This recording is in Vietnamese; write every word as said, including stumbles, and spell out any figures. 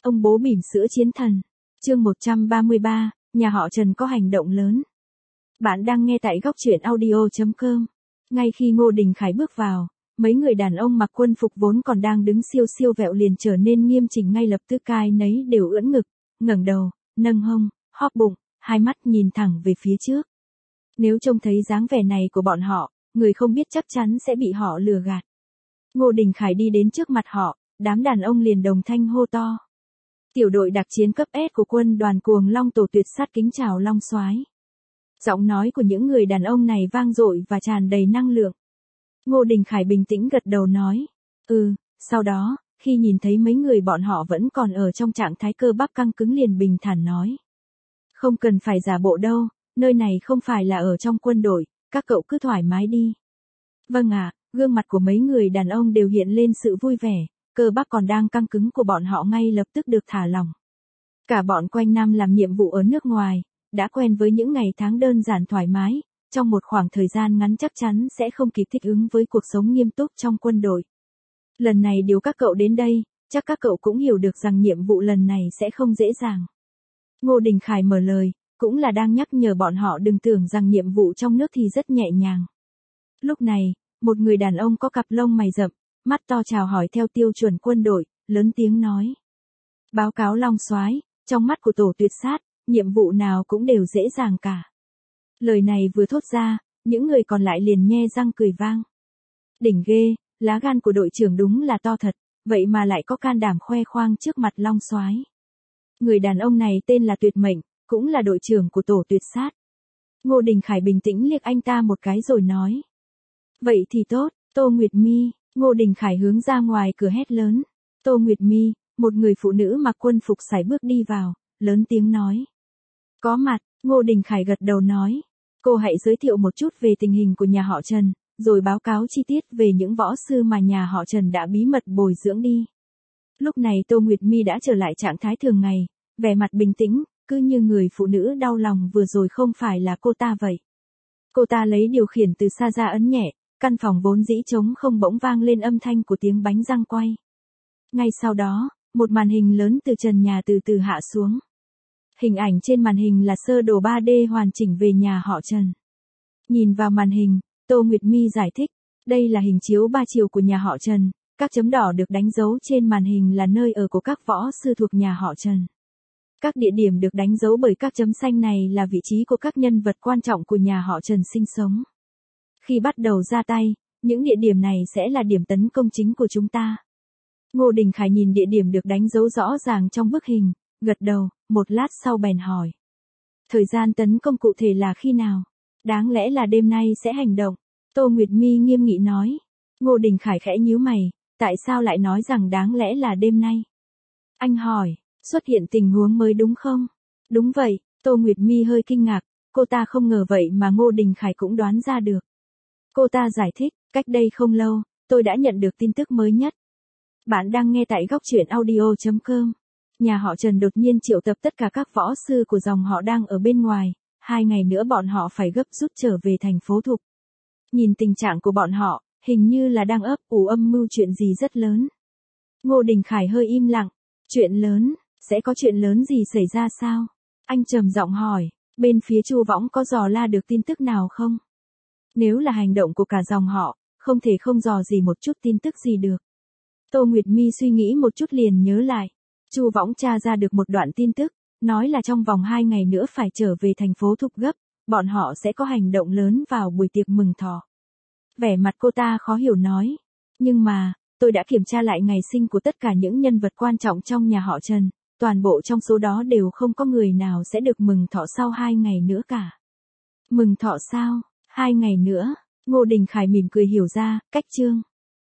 Ông bố bỉm sữa chiến thần. Chương một trăm ba mươi ba, nhà họ Trần có hành động lớn. Bạn đang nghe tại góc truyện audio chấm com. Ngay khi Ngô Đình Khải bước vào, mấy người đàn ông mặc quân phục vốn còn đang đứng siêu siêu vẹo liền trở nên nghiêm chỉnh, ngay lập tức cai nấy đều ưỡn ngực, ngẩng đầu, nâng hông, hóp bụng, hai mắt nhìn thẳng về phía trước. Nếu trông thấy dáng vẻ này của bọn họ, người không biết chắc chắn sẽ bị họ lừa gạt. Ngô Đình Khải đi đến trước mặt họ, đám đàn ông liền đồng thanh hô to. Tiểu đội đặc chiến cấp S của quân đoàn Cuồng Long Tổ tuyệt sát kính chào Long Soái. Giọng nói của những người đàn ông này vang dội và tràn đầy năng lượng. Ngô Đình Khải bình tĩnh gật đầu nói, ừ, sau đó, khi nhìn thấy mấy người bọn họ vẫn còn ở trong trạng thái cơ bắp căng cứng liền bình thản nói. Không cần phải giả bộ đâu, nơi này không phải là ở trong quân đội, các cậu cứ thoải mái đi. Vâng ạ, gương mặt của mấy người đàn ông đều hiện lên sự vui vẻ, cơ bắp còn đang căng cứng của bọn họ ngay lập tức được thả lỏng. Cả bọn quanh năm làm nhiệm vụ ở nước ngoài, đã quen với những ngày tháng đơn giản thoải mái, trong một khoảng thời gian ngắn chắc chắn sẽ không kịp thích ứng với cuộc sống nghiêm túc trong quân đội. Lần này điều các cậu đến đây, chắc các cậu cũng hiểu được rằng nhiệm vụ lần này sẽ không dễ dàng. Ngô Đình Khải mở lời, cũng là đang nhắc nhở bọn họ đừng tưởng rằng nhiệm vụ trong nước thì rất nhẹ nhàng. Lúc này, một người đàn ông có cặp lông mày rậm, mắt to chào hỏi theo tiêu chuẩn quân đội, lớn tiếng nói. Báo cáo Long Soái, trong mắt của tổ tuyệt sát, nhiệm vụ nào cũng đều dễ dàng cả. Lời này vừa thốt ra, những người còn lại liền nhe răng cười vang. Đỉnh ghê, lá gan của đội trưởng đúng là to thật, vậy mà lại có can đảm khoe khoang trước mặt Long Soái. Người đàn ông này tên là Tuyệt Mệnh, cũng là đội trưởng của tổ tuyệt sát. Ngô Đình Khải bình tĩnh liếc anh ta một cái rồi nói. Vậy thì tốt, Tô Nguyệt Mi. Ngô Đình Khải hướng ra ngoài cửa hét lớn. Tô Nguyệt Mi, một người phụ nữ mặc quân phục sải bước đi vào, lớn tiếng nói. Có mặt, Ngô Đình Khải gật đầu nói. Cô hãy giới thiệu một chút về tình hình của nhà họ Trần, rồi báo cáo chi tiết về những võ sư mà nhà họ Trần đã bí mật bồi dưỡng đi. Lúc này Tô Nguyệt Mi đã trở lại trạng thái thường ngày, vẻ mặt bình tĩnh, cứ như người phụ nữ đau lòng vừa rồi không phải là cô ta vậy. Cô ta lấy điều khiển từ xa ra ấn nhẹ, căn phòng vốn dĩ trống không bỗng vang lên âm thanh của tiếng bánh răng quay. Ngay sau đó, một màn hình lớn từ trần nhà từ từ hạ xuống. Hình ảnh trên màn hình là sơ đồ ba D hoàn chỉnh về nhà họ Trần. Nhìn vào màn hình, Tô Nguyệt Mi giải thích, đây là hình chiếu ba chiều của nhà họ Trần, các chấm đỏ được đánh dấu trên màn hình là nơi ở của các võ sư thuộc nhà họ Trần. Các địa điểm được đánh dấu bởi các chấm xanh này là vị trí của các nhân vật quan trọng của nhà họ Trần sinh sống. Khi bắt đầu ra tay, những địa điểm này sẽ là điểm tấn công chính của chúng ta. Ngô Đình Khải nhìn địa điểm được đánh dấu rõ ràng trong bức hình, gật đầu, một lát sau bèn hỏi. Thời gian tấn công cụ thể là khi nào? Đáng lẽ là đêm nay sẽ hành động. Tô Nguyệt Mi nghiêm nghị nói. Ngô Đình Khải khẽ nhíu mày, tại sao lại nói rằng đáng lẽ là đêm nay? Anh hỏi, xuất hiện tình huống mới đúng không? Đúng vậy, Tô Nguyệt Mi hơi kinh ngạc, cô ta không ngờ vậy mà Ngô Đình Khải cũng đoán ra được. Cô ta giải thích, cách đây không lâu, tôi đã nhận được tin tức mới nhất. Bạn đang nghe tại góc truyện audio chấm com. Nhà họ Trần đột nhiên triệu tập tất cả các võ sư của dòng họ đang ở bên ngoài, hai ngày nữa bọn họ phải gấp rút trở về thành phố Thục. Nhìn tình trạng của bọn họ, hình như là đang ấp ủ âm mưu chuyện gì rất lớn. Ngô Đình Khải hơi im lặng, chuyện lớn, sẽ có chuyện lớn gì xảy ra sao? Anh trầm giọng hỏi, bên phía Chu Võng có dò la được tin tức nào không? Nếu là hành động của cả dòng họ, không thể không dò gì một chút tin tức gì được. Tô Nguyệt Mi suy nghĩ một chút liền nhớ lại. Chu Võng tra ra được một đoạn tin tức, nói là trong vòng hai ngày nữa phải trở về thành phố Thục gấp, bọn họ sẽ có hành động lớn vào buổi tiệc mừng thọ. Vẻ mặt cô ta khó hiểu nói. Nhưng mà, tôi đã kiểm tra lại ngày sinh của tất cả những nhân vật quan trọng trong nhà họ Trần, toàn bộ trong số đó đều không có người nào sẽ được mừng thọ sau hai ngày nữa cả. Mừng thọ sao? Hai ngày nữa, Ngô Đình Khải mỉm cười hiểu ra, cách chương.